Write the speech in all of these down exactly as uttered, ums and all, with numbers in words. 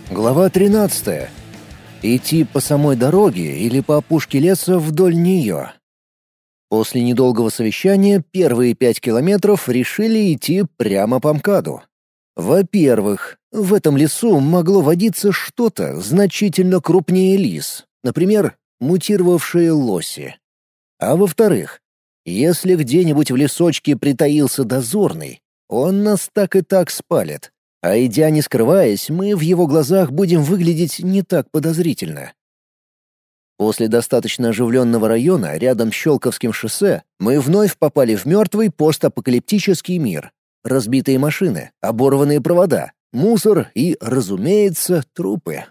Глава тринадцатая. Идти по самой дороге или по опушке леса вдоль нее. После недолгого совещания первые пять километров решили идти прямо по МКАДу. Во-первых, в этом лесу могло водиться что-то значительно крупнее лис, например, мутировавшие лоси. А во-вторых, если где-нибудь в лесочке притаился дозорный, он нас так и так спалит. А идя не скрываясь, мы в его глазах будем выглядеть не так подозрительно. После достаточно оживленного района рядом с Щелковским шоссе мы вновь попали в мертвый постапокалиптический мир. Разбитые машины, оборванные провода, мусор и, разумеется, трупы.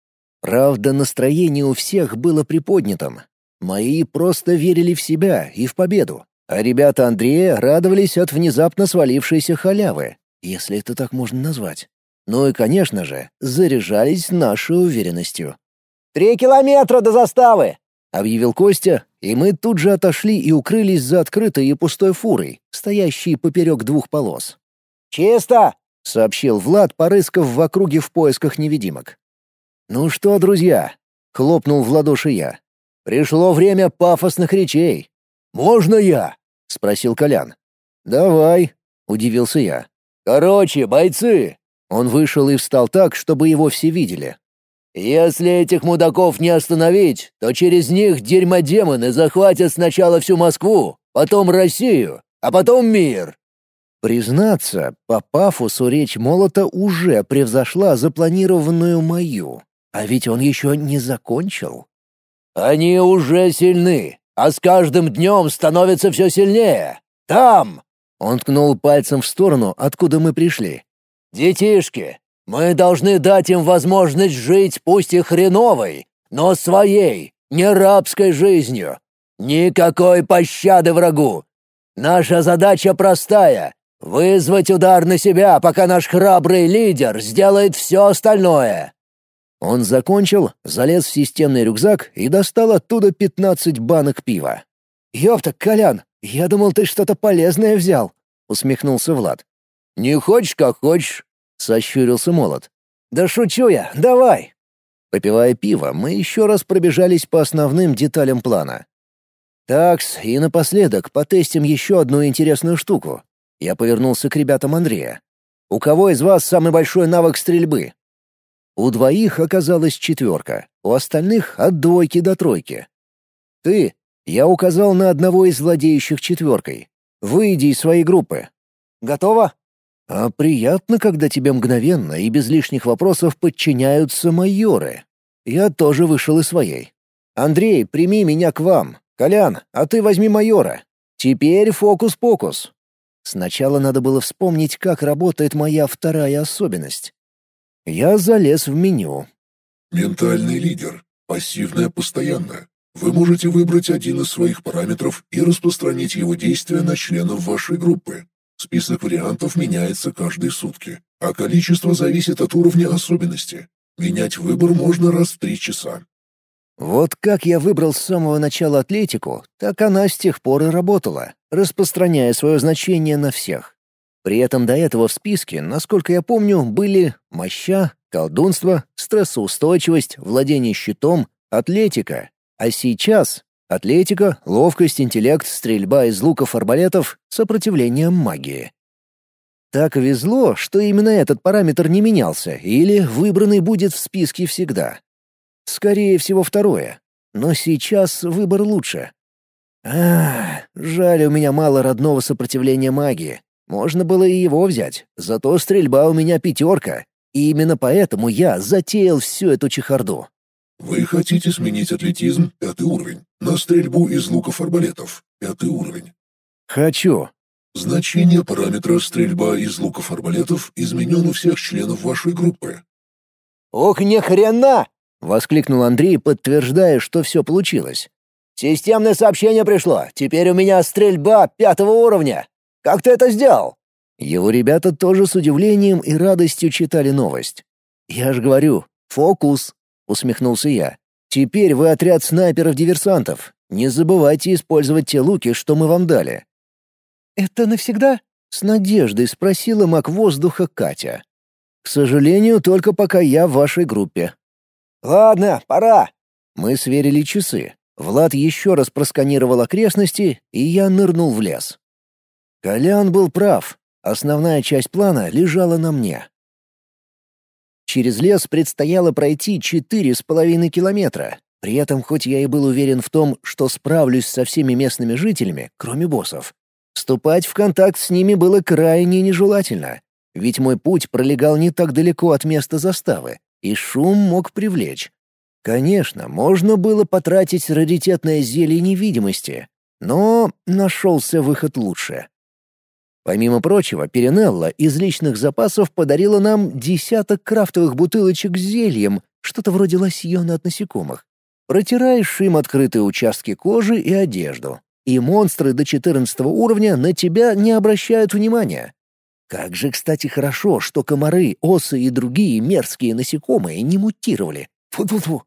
Правда, настроение у всех было приподнятым. Мои просто верили в себя и в победу, а ребята Андрея радовались от внезапно свалившейся халявы, если это так можно назвать. Ну и, конечно же, заряжались нашей уверенностью. «Три километра до заставы!» — объявил Костя, и мы тут же отошли и укрылись за открытой и пустой фурой, стоящей поперек двух полос. «Чисто!» — сообщил Влад, порыскав в округе в поисках невидимок. «Ну что, друзья?» — хлопнул в ладоши я. «Пришло время пафосных речей». «Можно я?» — спросил Колян. «Давай», — удивился я. «Короче, бойцы!» Он вышел и встал так, чтобы его все видели. «Если этих мудаков не остановить, то через них дерьмодемоны захватят сначала всю Москву, потом Россию, а потом мир». Признаться, по пафосу речь Молота уже превзошла запланированную мою. А ведь он еще не закончил. «Они уже сильны, а с каждым днем становятся все сильнее. Там!» Он ткнул пальцем в сторону, откуда мы пришли. «Детишки, мы должны дать им возможность жить пусть и хреновой, но своей, не рабской жизнью. Никакой пощады врагу. Наша задача простая — вызвать удар на себя, пока наш храбрый лидер сделает все остальное». Он закончил, залез в системный рюкзак и достал оттуда пятнадцать банок пива. «Ёпта, Колян, я думал, ты что-то полезное взял», — усмехнулся Влад. «Не хочешь, как хочешь», — сощурился Молот. «Да шучу я, давай». Попивая пиво, мы еще раз пробежались по основным деталям плана. Такс, и напоследок потестим еще одну интересную штуку. Я повернулся к ребятам Андрея. «У кого из вас самый большой навык стрельбы?» У двоих оказалась четверка, у остальных — от двойки до тройки. «Ты», — я указал на одного из владеющих четверкой, — «выйди из своей группы». «Готово?» «А приятно, когда тебе мгновенно и без лишних вопросов подчиняются майоры. Я тоже вышел из своей. Андрей, прими меня к вам. Колян, а ты возьми майора. Теперь фокус-покус». Сначала надо было вспомнить, как работает моя вторая особенность. Я залез в меню. Ментальный лидер. Пассивное постоянное. Вы можете выбрать один из своих параметров и распространить его действия на членов вашей группы. Список вариантов меняется каждые сутки, а количество зависит от уровня особенности. Менять выбор можно раз в три часа. Вот как я выбрал с самого начала атлетику, так она с тех пор и работала, распространяя свое значение на всех. При этом до этого в списке, насколько я помню, были моща, колдунство, стрессоустойчивость, владение щитом, атлетика. А сейчас атлетика, ловкость, интеллект, стрельба из луков-арбалетов, сопротивление магии. Так везло, что именно этот параметр не менялся или выбранный будет в списке всегда. Скорее всего, второе. Но сейчас выбор лучше. Ах, жаль, у меня мало родного сопротивления магии. Можно было и его взять, зато стрельба у меня пятерка, и именно поэтому я затеял всю эту чехарду. Вы хотите сменить атлетизм, пятый уровень, на стрельбу из луков-арбалетов, пятый уровень. Хочу. Значение параметра стрельба из луков-арбалетов изменен у всех членов вашей группы. «Ух, ни хрена!» — воскликнул Андрей, подтверждая, что все получилось. «Системное сообщение пришло. Теперь у меня стрельба пятого уровня. Как ты это сделал?» Его ребята тоже с удивлением и радостью читали новость. «Я ж говорю, фокус», — усмехнулся я. «Теперь вы отряд снайперов-диверсантов. Не забывайте использовать те луки, что мы вам дали». «Это навсегда?» — с надеждой спросила маг воздуха Катя. К сожалению, только пока я в вашей группе». «Ладно, пора». Мы сверили часы. Влад еще раз просканировал окрестности, и я нырнул в лес. Колян был прав. Основная часть плана лежала на мне. Через лес предстояло пройти четыре с половиной километра. При этом, хоть я и был уверен в том, что справлюсь со всеми местными жителями, кроме боссов, вступать в контакт с ними было крайне нежелательно, ведь мой путь пролегал не так далеко от места заставы, и шум мог привлечь. Конечно, можно было потратить раритетное зелье невидимости, но нашелся выход лучше. Помимо прочего, Перинелла из личных запасов подарила нам десяток крафтовых бутылочек с зельем, что-то вроде лосьона от насекомых. Протираешь им открытые участки кожи и одежду, и монстры до четырнадцатого уровня на тебя не обращают внимания. Как же, кстати, хорошо, что комары, осы и другие мерзкие насекомые не мутировали. Фу-фу-фу.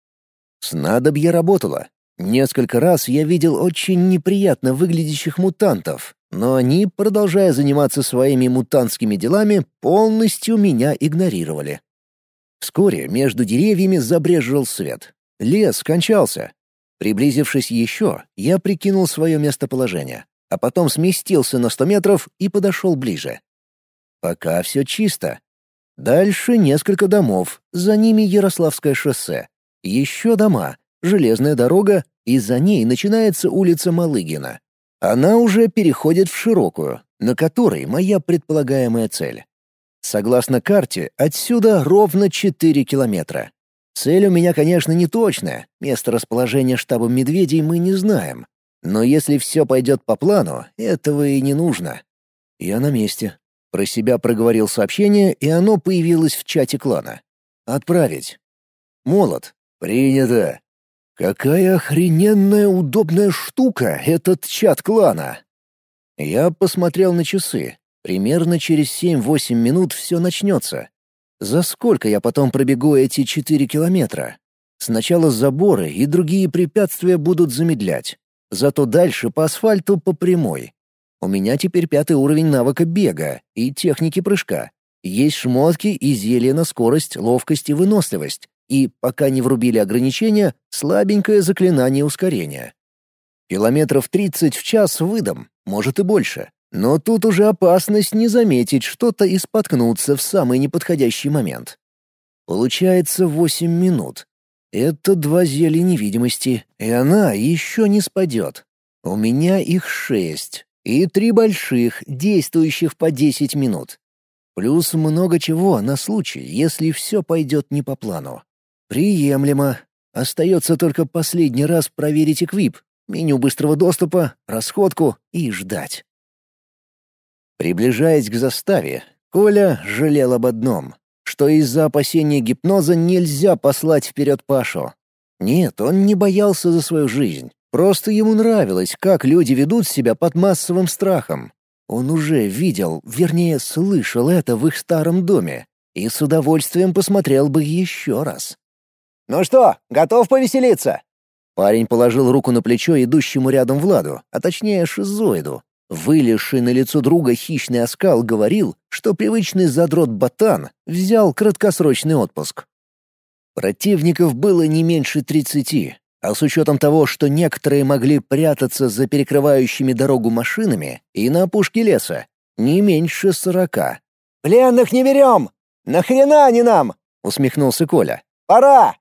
Снадобье работало. Несколько раз я видел очень неприятно выглядящих мутантов, но они, продолжая заниматься своими мутантскими делами, полностью меня игнорировали. Вскоре между деревьями забрезжил свет. Лес кончался. Приблизившись еще, я прикинул свое местоположение, а потом сместился на сто метров и подошел ближе. Пока все чисто. Дальше несколько домов, за ними Ярославское шоссе. Еще дома, железная дорога, и за ней начинается улица Малыгина. Она уже переходит в широкую, на которой моя предполагаемая цель. Согласно карте, отсюда ровно четыре километра. Цель у меня, конечно, не точная, место расположения штаба медведей мы не знаем. Но если все пойдет по плану, этого и не нужно. Я на месте. Про себя проговорил сообщение, и оно появилось в чате клана. Отправить. Молот. Принято. Какая охрененная удобная штука этот чат клана. Я посмотрел на часы. Примерно через семь-восемь минут все начнется. За сколько я потом пробегу эти четыре километра? Сначала заборы и другие препятствия будут замедлять. Зато дальше по асфальту по прямой. У меня теперь пятый уровень навыка бега и техники прыжка. Есть шмотки и зелья на скорость, ловкость и выносливость. И, пока не врубили ограничения, слабенькое заклинание ускорения. Километров тридцать в час выдам, может и больше. Но тут уже опасность не заметить что-то и споткнуться в самый неподходящий момент. Получается восемь минут. Это два зелья невидимости, и она еще не спадет. У меня их шесть, и три больших, действующих по десять минут. Плюс много чего на случай, если все пойдет не по плану. Приемлемо. Остается только последний раз проверить эквип, меню быстрого доступа, расходку и ждать. Приближаясь к заставе, Коля жалел об одном, что из-за опасения гипноза нельзя послать вперед Пашу. Нет, он не боялся за свою жизнь, просто ему нравилось, как люди ведут себя под массовым страхом. Он уже видел, вернее, слышал это в их старом доме, и с удовольствием посмотрел бы еще раз. «Ну что, готов повеселиться?» Парень положил руку на плечо идущему рядом Владу, а точнее шизоиду. Вылезший на лицо друга хищный оскал говорил, что привычный задрот-ботан взял краткосрочный отпуск. Противников было не меньше тридцати, а с учетом того, что некоторые могли прятаться за перекрывающими дорогу машинами и на опушке леса, не меньше сорока. «Пленных не берем! Нахрена они нам?» — усмехнулся Коля. «Пора!»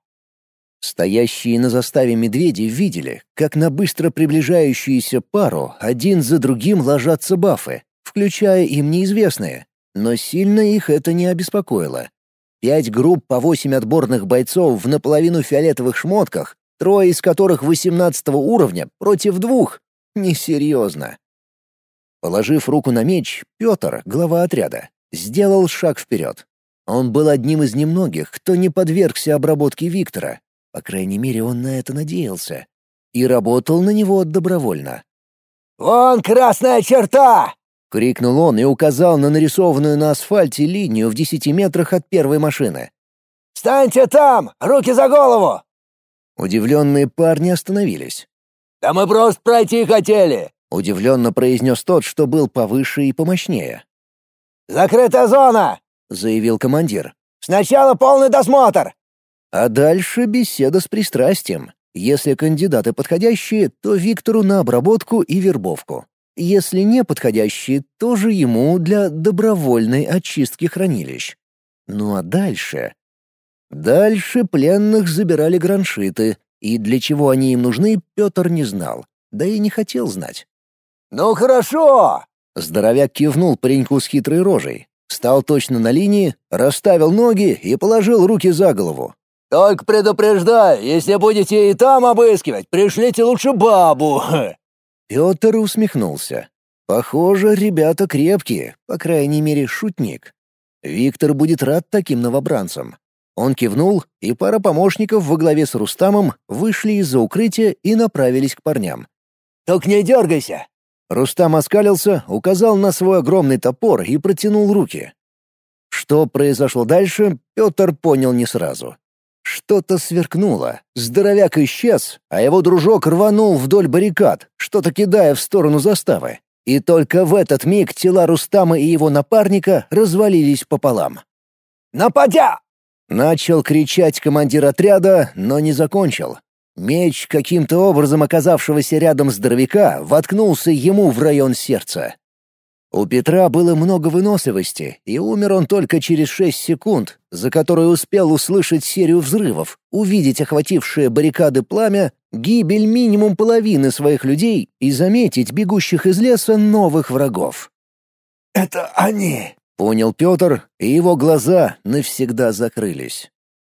Стоящие на заставе медведи видели, как на быстро приближающуюся пару один за другим ложатся бафы, включая им неизвестные, но сильно их это не обеспокоило. Пять групп по восемь отборных бойцов в наполовину фиолетовых шмотках, трое из которых восемнадцатого уровня против двух. Несерьезно. Положив руку на меч, Петр, глава отряда, сделал шаг вперед. Он был одним из немногих, кто не подвергся обработке Виктора. По крайней мере, он на это надеялся. И работал на него добровольно. «Вон красная черта!» — крикнул он и указал на нарисованную на асфальте линию в десяти метрах от первой машины. «Встаньте там! Руки за голову!» Удивленные парни остановились. «Да мы просто пройти хотели!» — удивленно произнес тот, что был повыше и помощнее. «Закрытая зона! — заявил командир. «Сначала полный досмотр!» А дальше беседа с пристрастием. Если кандидаты подходящие, то Виктору на обработку и вербовку. Если не подходящие, то же ему для добровольной очистки хранилищ. Ну а дальше... Дальше пленных забирали граншиты, и для чего они им нужны, Петр не знал, да и не хотел знать. «Ну хорошо!» Здоровяк кивнул пареньку с хитрой рожей, встал точно на линии, расставил ноги и положил руки за голову. «Только предупреждаю, если будете и там обыскивать, пришлите лучше бабу!» Петр усмехнулся. Похоже, ребята крепкие, по крайней мере, шутник. Виктор будет рад таким новобранцам. Он кивнул, и пара помощников во главе с Рустамом вышли из-за укрытия и направились к парням. «Только не дергайся!» Рустам оскалился, указал на свой огромный топор и протянул руки. Что произошло дальше, Петр понял не сразу. Что-то сверкнуло, здоровяк исчез, а его дружок рванул вдоль баррикад, что-то кидая в сторону заставы. И только в этот миг тела Рустама и его напарника развалились пополам. «Нападя!» Начал кричать командир отряда, но не закончил. Меч, каким-то образом оказавшегося рядом здоровяка, воткнулся ему в район сердца. У Петра было много выносливости, и умер он только через шесть секунд, за которые успел услышать серию взрывов, увидеть охватившее баррикады пламя, гибель минимум половины своих людей и заметить бегущих из леса новых врагов. «Это они!» — понял Петр, и его глаза навсегда закрылись.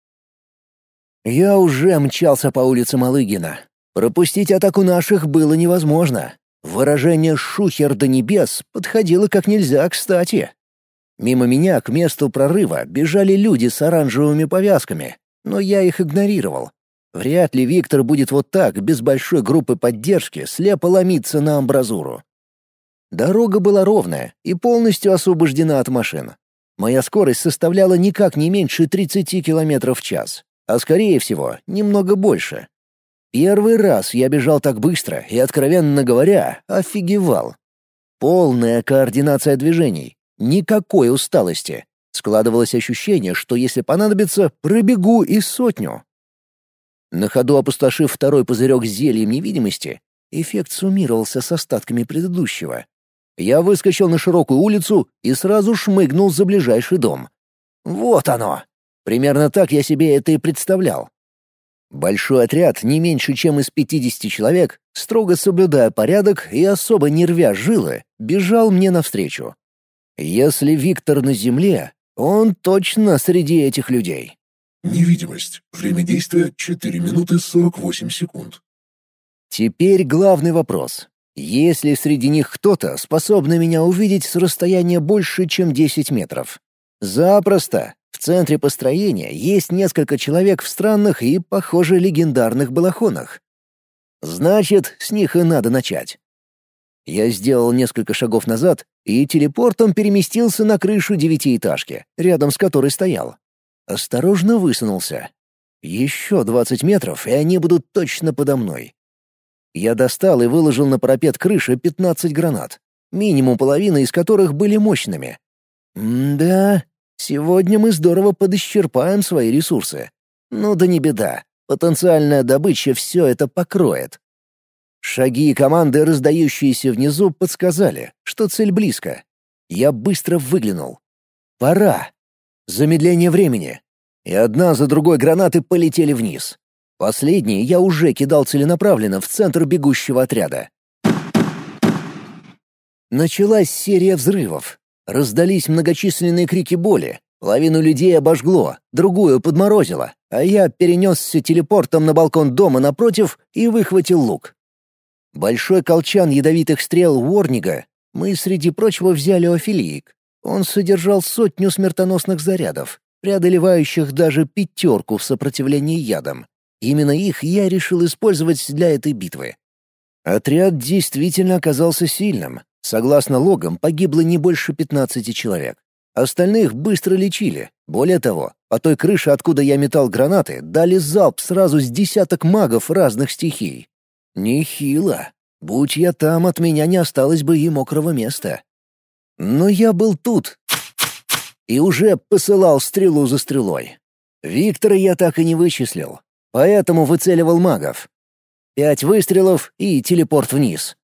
Я уже мчался по улице Малыгина. Пропустить атаку наших было невозможно. Выражение «шухер до небес» подходило как нельзя кстати. Мимо меня к месту прорыва бежали люди с оранжевыми повязками, но я их игнорировал. Вряд ли Виктор будет вот так, без большой группы поддержки, слепо ломиться на амбразуру. Дорога была ровная и полностью освобождена от машин. Моя скорость составляла никак не меньше тридцати километров в час, а скорее всего, немного больше. Первый раз я бежал так быстро и, откровенно говоря, офигевал. Полная координация движений, никакой усталости. Складывалось ощущение, что если понадобится, пробегу и сотню. На ходу опустошив второй пузырек с зельем невидимости, эффект суммировался с остатками предыдущего. Я выскочил на широкую улицу и сразу шмыгнул за ближайший дом. Вот оно! Примерно так я себе это и представлял. Большой отряд, не меньше чем из пятидесяти человек, строго соблюдая порядок и особо не рвя жилы, бежал мне навстречу. Если Виктор на земле, он точно среди этих людей. Невидимость. Время действия четыре минуты сорок восемь секунд. Теперь главный вопрос. Есть ли среди них кто-то, способный меня увидеть с расстояния больше, чем десять метров? Запросто. В центре построения есть несколько человек в странных и, похоже, легендарных балахонах. Значит, с них и надо начать. Я сделал несколько шагов назад и телепортом переместился на крышу девятиэтажки, рядом с которой стоял. Осторожно высунулся. Еще двадцать метров, и они будут точно подо мной. Я достал и выложил на парапет крыши пятнадцать гранат, минимум половина из которых были мощными. М-да, сегодня мы здорово подисчерпаем свои ресурсы. Ну да не беда, потенциальная добыча все это покроет. Шаги и команды, раздающиеся внизу, подсказали, что цель близко. Я быстро выглянул. Пора. Замедление времени. И одна за другой гранаты полетели вниз. Последние я уже кидал целенаправленно в центр бегущего отряда. Началась серия взрывов. Раздались многочисленные крики боли. Половину людей обожгло, другую подморозило, а я перенесся телепортом на балкон дома напротив и выхватил лук. Большой колчан ядовитых стрел Уорнига мы, среди прочего, взяли у Афилиик. Он содержал сотню смертоносных зарядов, преодолевающих даже пятерку в сопротивлении ядам. Именно их я решил использовать для этой битвы. Отряд действительно оказался сильным. Согласно логам, погибло не больше пятнадцати человек. Остальных быстро лечили. Более того, по той крыше, откуда я метал гранаты, дали залп сразу с десяток магов разных стихий. Нехило. Будь я там, от меня не осталось бы и мокрого места. Но я был тут. и уже посылал стрелу за стрелой. Виктора я так и не вычислил, поэтому выцеливал магов. Пять выстрелов и телепорт вниз.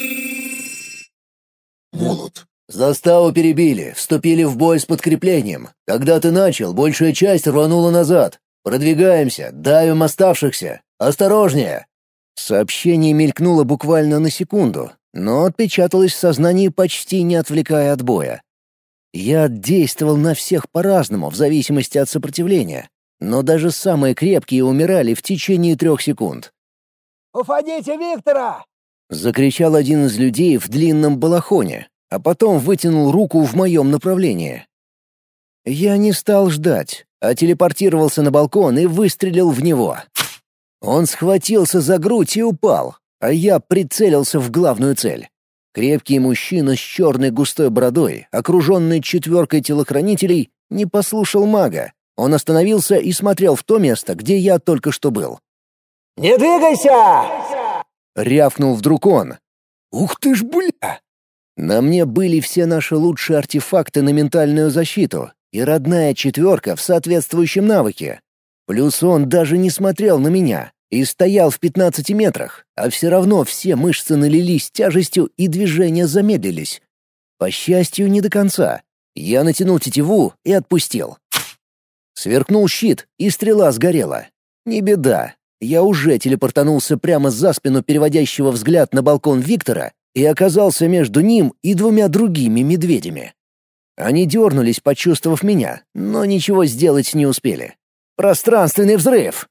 Молот. Заставу перебили, вступили в бой с подкреплением. Когда ты начал, большая часть рванула назад. Продвигаемся, давим оставшихся. Осторожнее!» Сообщение мелькнуло буквально на секунду, но отпечаталось в сознании, почти не отвлекая от боя. Я действовал на всех по-разному, в зависимости от сопротивления, но даже самые крепкие умирали в течение трех секунд. «Уходите, Виктора!» — закричал один из людей в длинном балахоне, а потом вытянул руку в моем направлении. Я не стал ждать, а телепортировался на балкон и выстрелил в него. Он схватился за грудь и упал, а я прицелился в главную цель. Крепкий мужчина с черной густой бородой, окруженный четверкой телохранителей, не послушал мага. Он остановился и смотрел в то место, где я только что был. «Не двигайся!» — рявкнул вдруг он. «Ух ты ж, бля!» На мне были все наши лучшие артефакты на ментальную защиту и родная четверка в соответствующем навыке. Плюс он даже не смотрел на меня и стоял в пятнадцати метрах, а все равно все мышцы налились тяжестью и движения замедлились. По счастью, не до конца. Я натянул тетиву и отпустил. Сверкнул щит, и стрела сгорела. Не беда. Я уже телепортанулся прямо за спину переводящего взгляд на балкон Виктора и оказался между ним и двумя другими медведями. Они дернулись, почувствовав меня, но ничего сделать не успели. Пространственный взрыв!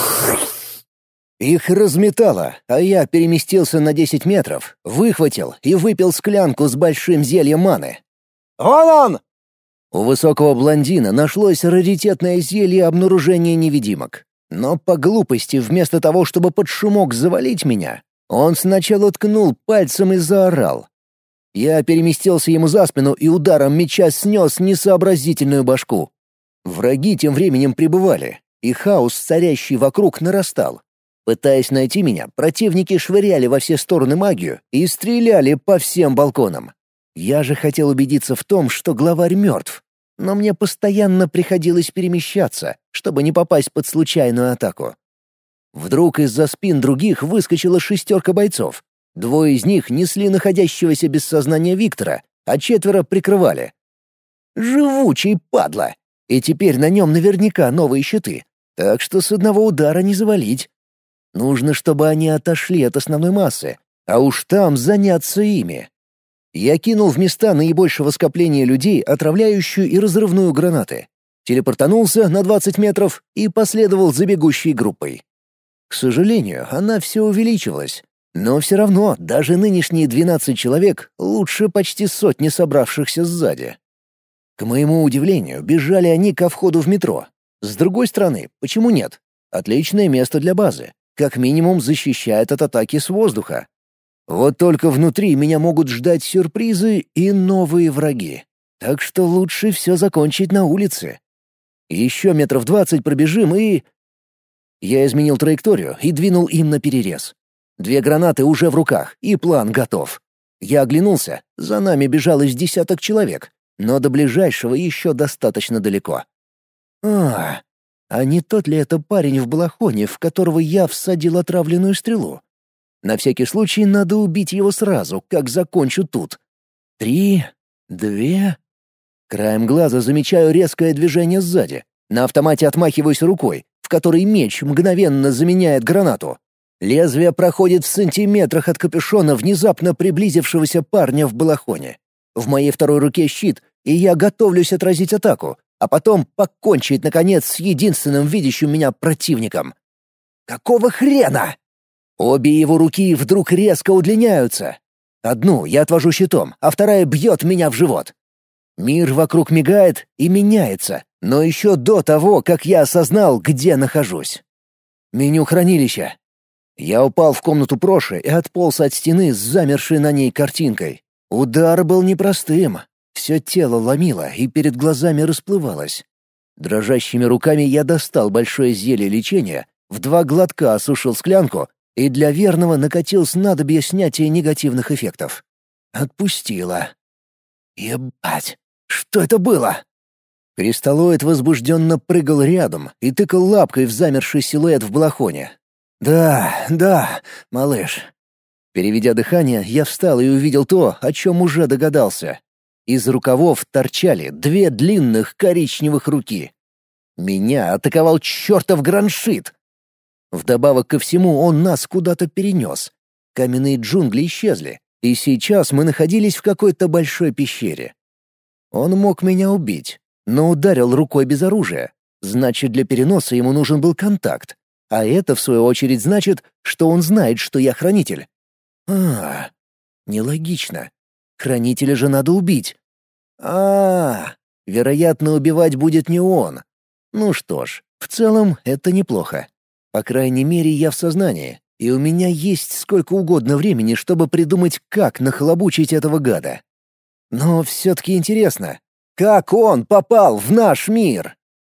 Их разметало, а я переместился на десять метров, выхватил и выпил склянку с большим зельем маны. «Вон он!» У высокого блондина нашлось раритетное зелье обнаружения невидимок. Но по глупости, вместо того, чтобы под шумок завалить меня, он сначала ткнул пальцем и заорал. Я переместился ему за спину и ударом меча снес несообразительную башку. Враги тем временем прибывали, и хаос, царящий вокруг, нарастал. Пытаясь найти меня, противники швыряли во все стороны магию и стреляли по всем балконам. Я же хотел убедиться в том, что главарь мертв, но мне постоянно приходилось перемещаться, чтобы не попасть под случайную атаку. Вдруг из-за спин других выскочила шестерка бойцов. Двое из них несли находящегося без сознания Виктора, а четверо прикрывали. Живучий падла! И теперь на нем наверняка новые щиты, так что с одного удара не завалить. Нужно, чтобы они отошли от основной массы, а уж там заняться ими. Я кинул в места наибольшего скопления людей отравляющую и разрывную гранаты. Телепортанулся на двадцать метров и последовал за бегущей группой. К сожалению, она все увеличивалась. Но все равно даже нынешние двенадцать человек лучше почти сотни собравшихся сзади. К моему удивлению, бежали они ко входу в метро. С другой стороны, почему нет? Отличное место для базы. Как минимум защищает от атаки с воздуха. Вот только внутри меня могут ждать сюрпризы и новые враги. Так что лучше все закончить на улице. Еще метров двадцать пробежим и... Я изменил траекторию и двинул им на перерез. Две гранаты уже в руках, и план готов. Я оглянулся, за нами бежал из десяток человек, но до ближайшего еще достаточно далеко. А, а не тот ли это парень в балахоне, в которого я всадил отравленную стрелу? На всякий случай надо убить его сразу, как закончу тут. Три, две... Краем глаза замечаю резкое движение сзади. На автомате отмахиваюсь рукой, в которой меч мгновенно заменяет гранату. Лезвие проходит в сантиметрах от капюшона внезапно приблизившегося парня в балахоне. В моей второй руке щит, и я готовлюсь отразить атаку, а потом покончить, наконец, с единственным видящим меня противником. Какого хрена? Обе его руки вдруг резко удлиняются. Одну я отвожу щитом, а вторая бьет меня в живот. Мир вокруг мигает и меняется, но еще до того, как я осознал, где нахожусь. Меню хранилища. Я упал в комнату Проши и отполз от стены с замершей на ней картинкой. Удар был непростым. Все тело ломило и перед глазами расплывалось. Дрожащими руками я достал большое зелье лечения, в два глотка осушил склянку и для верного накатил снадобье снятия негативных эффектов. Отпустило. Ебать, что это было? Кристаллоид возбужденно прыгал рядом и тыкал лапкой в замерший силуэт в балахоне. «Да, да, малыш». Переведя дыхание, я встал и увидел то, о чем уже догадался. Из рукавов торчали две длинных коричневых руки. Меня атаковал чертов граншит. Вдобавок ко всему он нас куда-то перенес. Каменные джунгли исчезли, и сейчас мы находились в какой-то большой пещере. Он мог меня убить, но ударил рукой без оружия. Значит, для переноса ему нужен был контакт. А это, в свою очередь, значит, что он знает, что я хранитель. А, нелогично. Хранителя же надо убить. А, вероятно, убивать будет не он. Ну что ж, в целом это неплохо. По крайней мере, я в сознании, и у меня есть сколько угодно времени, чтобы придумать, как нахлобучить этого гада. Но все-таки интересно, как он попал в наш мир?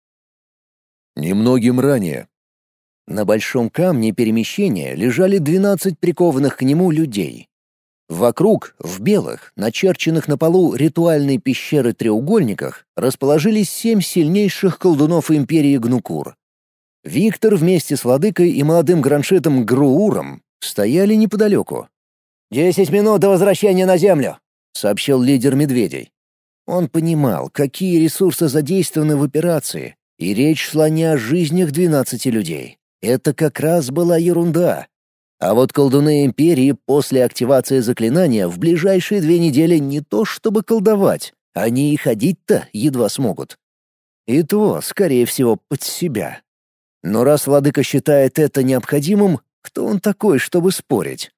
Немногим ранее. На большом камне перемещения лежали двенадцать прикованных к нему людей. Вокруг, в белых, начерченных на полу ритуальной пещеры треугольниках, расположились семь сильнейших колдунов империи Гнукур. Виктор вместе с владыкой и молодым граншитом Грууром стояли неподалеку. «Десять минут до возвращения на Землю», — сообщил лидер медведей. Он понимал, какие ресурсы задействованы в операции, и речь шла не о жизнях двенадцати людей. Это как раз была ерунда. А вот колдуны Империи после активации заклинания в ближайшие две недели не то чтобы колдовать, они и ходить-то едва смогут. И то, скорее всего, под себя. Но раз владыка считает это необходимым, кто он такой, чтобы спорить?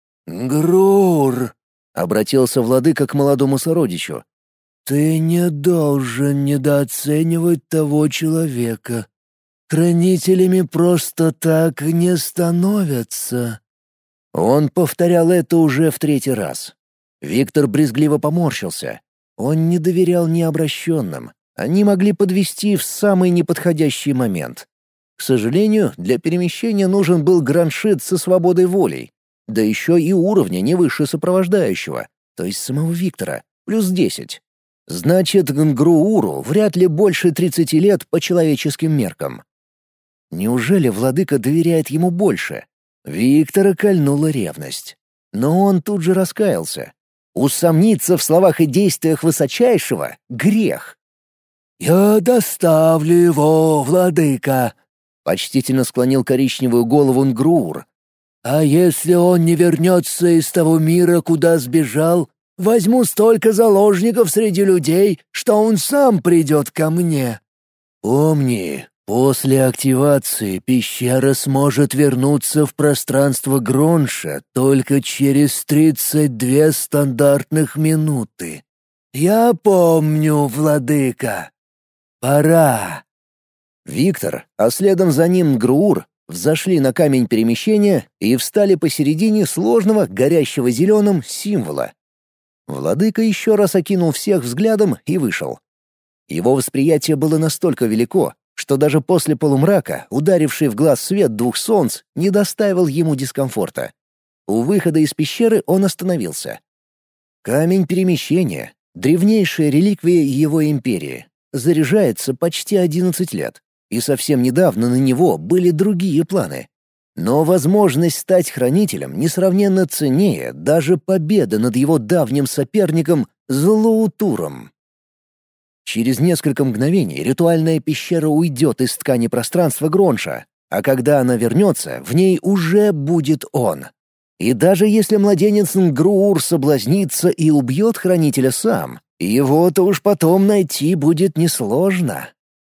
«Грур», — обратился владыка к молодому сородичу. «Ты не должен недооценивать того человека. Хранителями просто так не становятся». Он повторял это уже в третий раз. Виктор брезгливо поморщился. Он не доверял необращенным. Они могли подвести в самый неподходящий момент. К сожалению, для перемещения нужен был граншит со свободой волей, да еще и уровня не выше сопровождающего, то есть самого Виктора, плюс десять. Значит, Гнгрууру вряд ли больше тридцати лет по человеческим меркам. Неужели владыка доверяет ему больше? Виктора кольнула ревность. Но он тут же раскаялся. Усомниться в словах и действиях высочайшего — грех. «Я доставлю его, владыка», — почтительно склонил коричневую голову Нгруур. «А если он не вернется из того мира, куда сбежал, возьму столько заложников среди людей, что он сам придет ко мне». «Помни, после активации пещера сможет вернуться в пространство Гронша только через тридцать две стандартных минуты». «Я помню, владыка. Пора». Виктор, а следом за ним Груур, взошли на камень перемещения и встали посередине сложного, горящего зеленым символа. Владыка еще раз окинул всех взглядом и вышел. Его восприятие было настолько велико, что даже после полумрака, ударивший в глаз свет двух солнц, не доставил ему дискомфорта. У выхода из пещеры он остановился. Камень перемещения — древнейшая реликвия его империи. Заряжается почти одиннадцать лет, и совсем недавно на него были другие планы. Но возможность стать хранителем несравненно ценнее даже победы над его давним соперником Злоутуром. Через несколько мгновений ритуальная пещера уйдет из ткани пространства Гронша, а когда она вернется, в ней уже будет он. И даже если младенец Нгруур соблазнится и убьет хранителя сам, его-то уж потом найти будет несложно.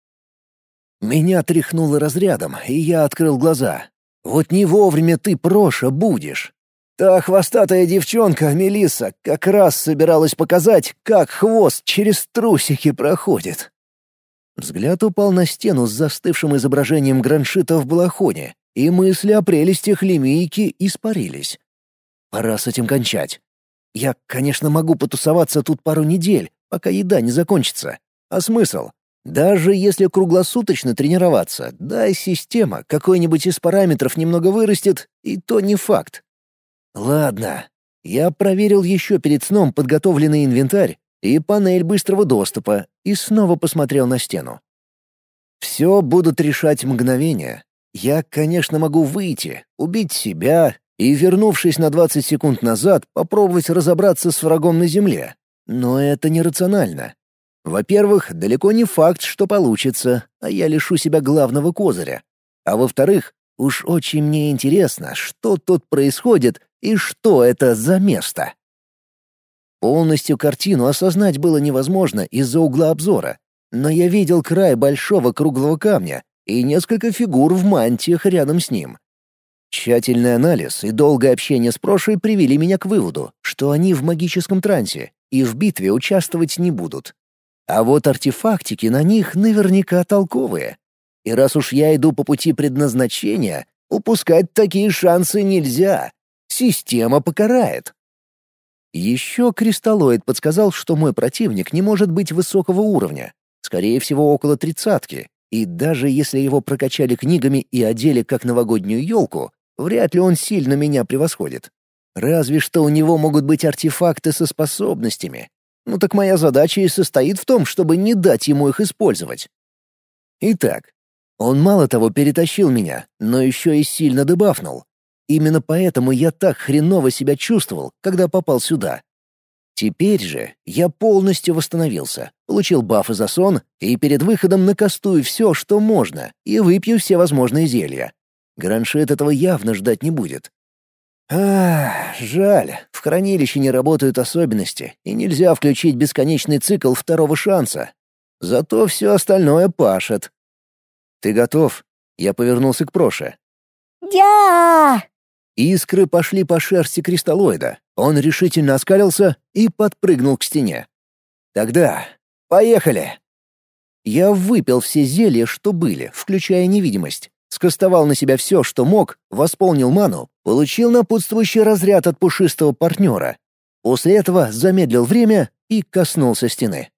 Меня тряхнуло разрядом, и я открыл глаза. Вот не вовремя ты, Проша, будешь. Та хвостатая девчонка, Мелисса, как раз собиралась показать, как хвост через трусики проходит. Взгляд упал на стену с застывшим изображением граншита в балахоне, и мысли о прелестях лимейки испарились. Пора с этим кончать. Я, конечно, могу потусоваться тут пару недель, пока еда не закончится. А смысл? Даже если круглосуточно тренироваться, да и система какой-нибудь из параметров немного вырастет, и то не факт. Ладно. Я проверил еще перед сном подготовленный инвентарь и панель быстрого доступа, и снова посмотрел на стену. Все будут решать мгновения. Я, конечно, могу выйти, убить себя и, вернувшись на двадцать секунд назад, попробовать разобраться с врагом на земле. Но это нерационально. Во-первых, далеко не факт, что получится, а я лишу себя главного козыря. А во-вторых, уж очень мне интересно, что тут происходит и что это за место. Полностью картину осознать было невозможно из-за угла обзора, но я видел край большого круглого камня и несколько фигур в мантиях рядом с ним. Тщательный анализ и долгое общение с Прошей привели меня к выводу, что они в магическом трансе и в битве участвовать не будут. А вот артефактики на них наверняка толковые. И раз уж я иду по пути предназначения, упускать такие шансы нельзя. Система покарает. Еще кристаллоид подсказал, что мой противник не может быть высокого уровня, скорее всего, около тридцатки, и даже если его прокачали книгами и одели как новогоднюю елку, вряд ли он сильно меня превосходит. Разве что у него могут быть артефакты со способностями. Ну так моя задача и состоит в том, чтобы не дать ему их использовать. Итак, он мало того перетащил меня, но еще и сильно дебафнул. Именно поэтому я так хреново себя чувствовал, когда попал сюда. Теперь же я полностью восстановился, получил бафы за сон и перед выходом накастую все, что можно, и выпью все возможные зелья. Граншит этого явно ждать не будет. Ах, жаль, в хранилище не работают особенности, и нельзя включить бесконечный цикл второго шанса. Зато все остальное пашет. «Ты готов?» Я повернулся к Проше. «Я!» Искры пошли по шерсти кристаллоида. Он решительно оскалился и подпрыгнул к стене. «Тогда поехали!» Я выпил все зелья, что были, включая невидимость. Скастовал на себя все, что мог, восполнил ману, получил напутствующий разряд от пушистого партнера. После этого замедлил время и коснулся стены.